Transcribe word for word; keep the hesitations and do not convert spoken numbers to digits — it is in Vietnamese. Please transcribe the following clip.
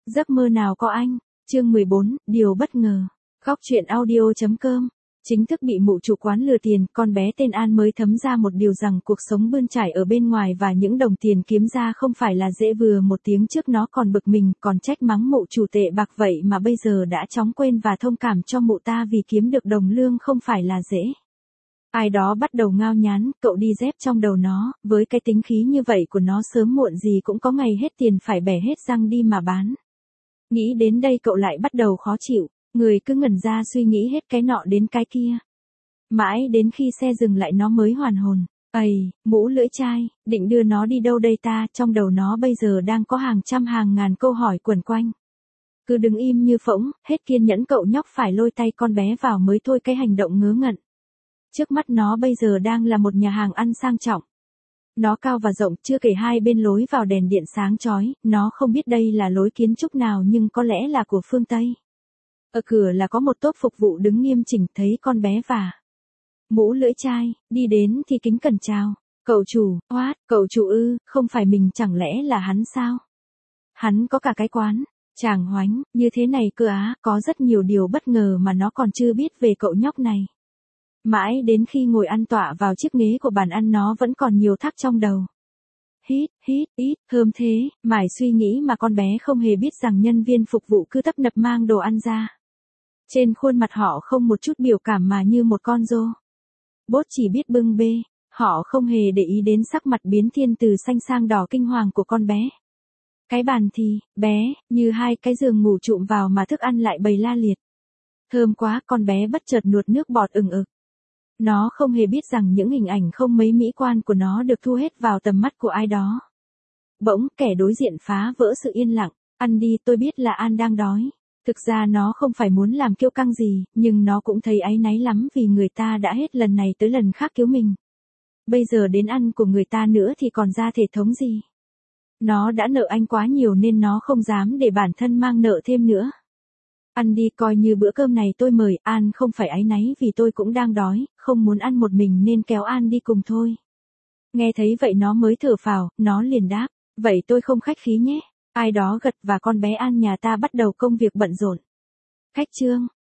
Giấc mơ nào có anh, chương mười bốn, điều bất ngờ. Góc truyện audio.com. Chính thức bị mụ chủ quán lừa tiền, con bé tên An mới thấm ra một điều rằng cuộc sống bươn trải ở bên ngoài và những đồng tiền kiếm ra không phải là dễ. Vừa một tiếng trước nó còn bực mình, còn trách mắng mụ chủ tệ bạc, vậy mà bây giờ đã chóng quên và thông cảm cho mụ ta vì kiếm được đồng lương không phải là dễ. Ai đó bắt đầu ngao nhán, cậu đi dép trong đầu nó, với cái tính khí như vậy của nó sớm muộn gì cũng có ngày hết tiền phải bẻ hết răng đi mà bán. Nghĩ đến đây cậu lại bắt đầu khó chịu, người cứ ngẩn ra suy nghĩ hết cái nọ đến cái kia. Mãi đến khi xe dừng lại nó mới hoàn hồn. Ây, mũ lưỡi chai, định đưa nó đi đâu đây ta? Trong đầu nó bây giờ đang có hàng trăm hàng ngàn câu hỏi quẩn quanh. Cứ đứng im như phỗng, hết kiên nhẫn cậu nhóc phải lôi tay con bé vào mới thôi cái hành động ngớ ngẩn. Trước mắt nó bây giờ đang là một nhà hàng ăn sang trọng. Nó cao và rộng, chưa kể hai bên lối vào đèn điện sáng chói, nó không biết đây là lối kiến trúc nào nhưng có lẽ là của phương Tây. Ở cửa là có một tốp phục vụ đứng nghiêm chỉnh, thấy con bé và mũ lưỡi chai, đi đến thì kính cẩn chào. Cậu chủ, what, cậu chủ ư, không phải mình chẳng lẽ là hắn sao? Hắn có cả cái quán, chàng hoánh, như thế này cơ á, có rất nhiều điều bất ngờ mà nó còn chưa biết về cậu nhóc này. Mãi đến khi ngồi ăn tọa vào chiếc ghế của bàn ăn nó vẫn còn nhiều thắc trong đầu. Hít, hít, ít, thơm thế, mải suy nghĩ mà con bé không hề biết rằng nhân viên phục vụ cứ tấp nập mang đồ ăn ra. Trên khuôn mặt họ không một chút biểu cảm mà như một con rô. Bốt chỉ biết bưng bê, họ không hề để ý đến sắc mặt biến thiên từ xanh sang đỏ kinh hoàng của con bé. Cái bàn thì, bé, như hai cái giường ngủ trụm vào mà thức ăn lại bày la liệt. Thơm quá, con bé bất chợt nuốt nước bọt ừng ực. Nó không hề biết rằng những hình ảnh không mấy mỹ quan của nó được thu hết vào tầm mắt của ai đó. Bỗng, kẻ đối diện phá vỡ sự yên lặng. Ăn đi, tôi biết là An đang đói. Thực ra nó không phải muốn làm kiêu căng gì, nhưng nó cũng thấy áy náy lắm vì người ta đã hết lần này tới lần khác cứu mình. Bây giờ đến ăn của người ta nữa thì còn ra thể thống gì. Nó đã nợ anh quá nhiều nên nó không dám để bản thân mang nợ thêm nữa. Ăn đi, coi như bữa cơm này tôi mời. An không phải áy náy vì tôi cũng đang đói, không muốn ăn một mình nên kéo An đi cùng thôi. Nghe thấy vậy nó mới thở phào, nó liền đáp, vậy tôi không khách khí nhé. Ai đó gật và con bé An nhà ta bắt đầu công việc bận rộn. Khách trương,